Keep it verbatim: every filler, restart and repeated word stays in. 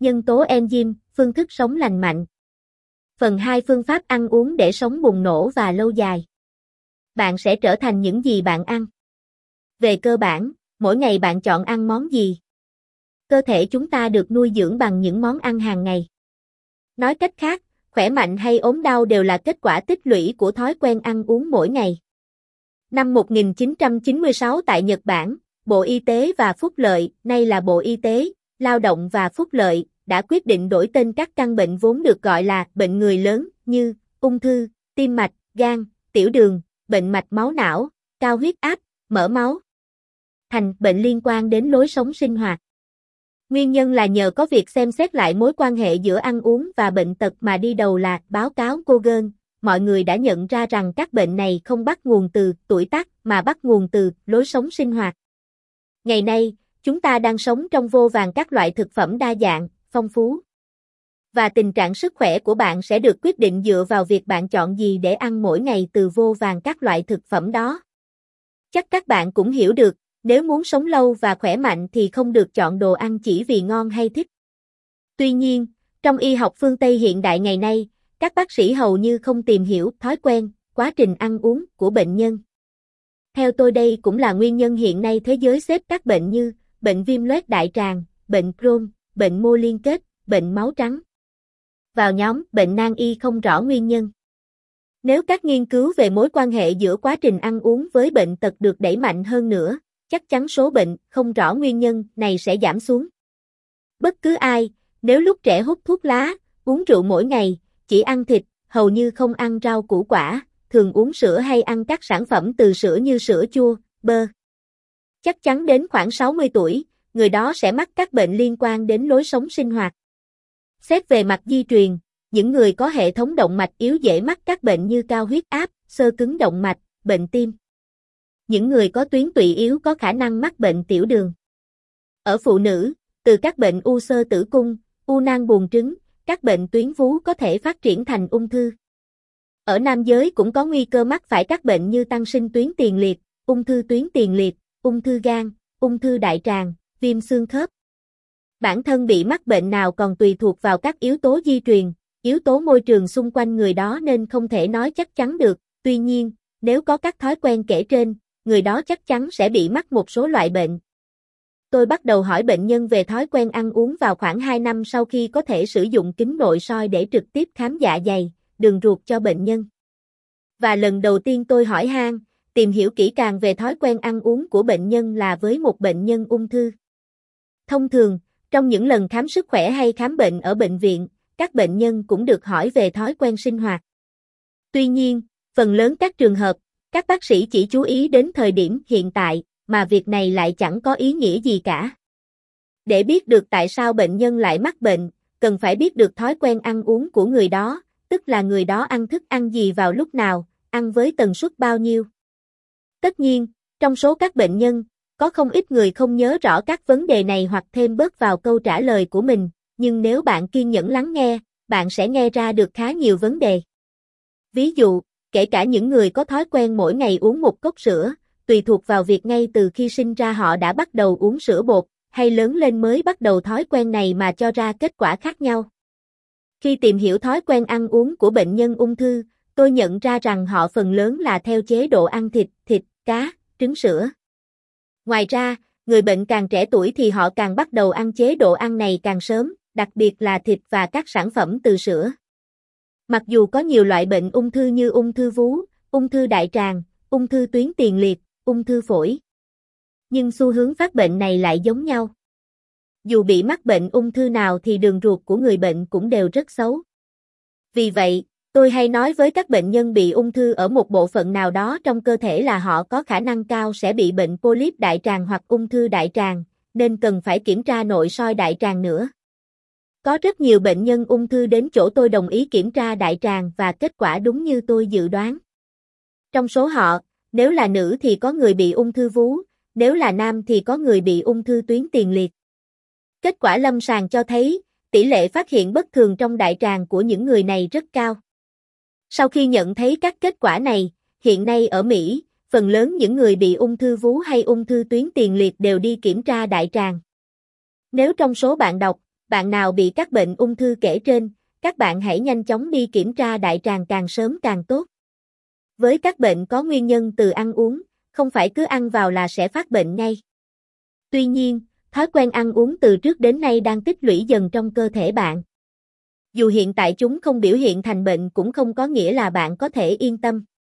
Nhân tố enzyme, phương thức sống lành mạnh. Phần hai Phương pháp ăn uống để sống bùng nổ và lâu dài. Bạn sẽ trở thành những gì bạn ăn. Về cơ bản, mỗi ngày bạn chọn ăn món gì? Cơ thể chúng ta được nuôi dưỡng bằng những món ăn hàng ngày. Nói cách khác, khỏe mạnh hay ốm đau đều là kết quả tích lũy của thói quen ăn uống mỗi ngày. Năm một nghìn chín trăm chín mươi sáu tại Nhật Bản, Bộ Y tế và Phúc lợi, nay là Bộ Y tế, Lao động và Phúc lợi, đã quyết định đổi tên các căn bệnh vốn được gọi là bệnh người lớn như ung thư, tim mạch, gan, tiểu đường, bệnh mạch máu não, cao huyết áp, mỡ máu thành bệnh liên quan đến lối sống sinh hoạt. Nguyên nhân là nhờ có việc xem xét lại mối quan hệ giữa ăn uống và bệnh tật mà đi đầu là báo cáo Kogen, mọi người đã nhận ra rằng các bệnh này không bắt nguồn từ tuổi tác mà bắt nguồn từ lối sống sinh hoạt. Ngày nay, chúng ta đang sống trong vô vàn các loại thực phẩm đa dạng, phong phú. Và tình trạng sức khỏe của bạn sẽ được quyết định dựa vào việc bạn chọn gì để ăn mỗi ngày từ vô vàn các loại thực phẩm đó. Chắc các bạn cũng hiểu được, nếu muốn sống lâu và khỏe mạnh thì không được chọn đồ ăn chỉ vì ngon hay thích. Tuy nhiên, trong y học phương Tây hiện đại ngày nay, các bác sĩ hầu như không tìm hiểu thói quen, quá trình ăn uống của bệnh nhân. Theo tôi đây cũng là nguyên nhân hiện nay thế giới xếp các bệnh như bệnh viêm loét đại tràng, bệnh Crohn, bệnh mô liên kết, bệnh máu trắng vào nhóm bệnh nan y không rõ nguyên nhân. Nếu các nghiên cứu về mối quan hệ giữa quá trình ăn uống với bệnh tật được đẩy mạnh hơn nữa, chắc chắn số bệnh không rõ nguyên nhân này sẽ giảm xuống. Bất cứ ai, nếu lúc trẻ hút thuốc lá, uống rượu mỗi ngày, chỉ ăn thịt, hầu như không ăn rau củ quả, thường uống sữa hay ăn các sản phẩm từ sữa như sữa chua, bơ, chắc chắn đến khoảng sáu mươi tuổi, người đó sẽ mắc các bệnh liên quan đến lối sống sinh hoạt. Xét về mặt di truyền, những người có hệ thống động mạch yếu dễ mắc các bệnh như cao huyết áp, xơ cứng động mạch, bệnh tim. Những người có tuyến tụy yếu có khả năng mắc bệnh tiểu đường. Ở phụ nữ, từ các bệnh u xơ tử cung, u nang buồng trứng, các bệnh tuyến vú có thể phát triển thành ung thư. Ở nam giới cũng có nguy cơ mắc phải các bệnh như tăng sinh tuyến tiền liệt, ung thư tuyến tiền liệt, ung thư gan, ung thư đại tràng, viêm xương khớp. Bản thân bị mắc bệnh nào còn tùy thuộc vào các yếu tố di truyền, yếu tố môi trường xung quanh người đó nên không thể nói chắc chắn được. Tuy nhiên, nếu có các thói quen kể trên, người đó chắc chắn sẽ bị mắc một số loại bệnh. Tôi bắt đầu hỏi bệnh nhân về thói quen ăn uống vào khoảng hai năm sau khi có thể sử dụng kính nội soi để trực tiếp khám dạ dày, đường ruột cho bệnh nhân. Và lần đầu tiên tôi hỏi han, tìm hiểu kỹ càng về thói quen ăn uống của bệnh nhân là với một bệnh nhân ung thư. Thông thường, trong những lần khám sức khỏe hay khám bệnh ở bệnh viện, các bệnh nhân cũng được hỏi về thói quen sinh hoạt. Tuy nhiên, phần lớn các trường hợp, các bác sĩ chỉ chú ý đến thời điểm hiện tại, mà việc này lại chẳng có ý nghĩa gì cả. Để biết được tại sao bệnh nhân lại mắc bệnh, cần phải biết được thói quen ăn uống của người đó, tức là người đó ăn thức ăn gì vào lúc nào, ăn với tần suất bao nhiêu. Tất nhiên, trong số các bệnh nhân, có không ít người không nhớ rõ các vấn đề này hoặc thêm bớt vào câu trả lời của mình, nhưng nếu bạn kiên nhẫn lắng nghe, bạn sẽ nghe ra được khá nhiều vấn đề. Ví dụ, kể cả những người có thói quen mỗi ngày uống một cốc sữa, tùy thuộc vào việc ngay từ khi sinh ra họ đã bắt đầu uống sữa bột, hay lớn lên mới bắt đầu thói quen này mà cho ra kết quả khác nhau. Khi tìm hiểu thói quen ăn uống của bệnh nhân ung thư, tôi nhận ra rằng họ phần lớn là theo chế độ ăn thịt, thịt, cá, trứng sữa. Ngoài ra, người bệnh càng trẻ tuổi thì họ càng bắt đầu ăn chế độ ăn này càng sớm, đặc biệt là thịt và các sản phẩm từ sữa. Mặc dù có nhiều loại bệnh ung thư như ung thư vú, ung thư đại tràng, ung thư tuyến tiền liệt, ung thư phổi, nhưng xu hướng phát bệnh này lại giống nhau. Dù bị mắc bệnh ung thư nào thì đường ruột của người bệnh cũng đều rất xấu. Vì vậy, tôi hay nói với các bệnh nhân bị ung thư ở một bộ phận nào đó trong cơ thể là họ có khả năng cao sẽ bị bệnh polyp đại tràng hoặc ung thư đại tràng, nên cần phải kiểm tra nội soi đại tràng nữa. Có rất nhiều bệnh nhân ung thư đến chỗ tôi đồng ý kiểm tra đại tràng và kết quả đúng như tôi dự đoán. Trong số họ, nếu là nữ thì có người bị ung thư vú, nếu là nam thì có người bị ung thư tuyến tiền liệt. Kết quả lâm sàng cho thấy, tỷ lệ phát hiện bất thường trong đại tràng của những người này rất cao. Sau khi nhận thấy các kết quả này, hiện nay ở Mỹ, phần lớn những người bị ung thư vú hay ung thư tuyến tiền liệt đều đi kiểm tra đại tràng. Nếu trong số bạn đọc, Bạn nào bị các bệnh ung thư kể trên, các bạn hãy nhanh chóng đi kiểm tra đại tràng càng sớm càng tốt. Với các bệnh có nguyên nhân từ ăn uống, không phải cứ ăn vào là sẽ phát bệnh ngay. Tuy nhiên, thói quen ăn uống từ trước đến nay đang tích lũy dần trong cơ thể bạn. Dù hiện tại chúng không biểu hiện thành bệnh cũng không có nghĩa là bạn có thể yên tâm.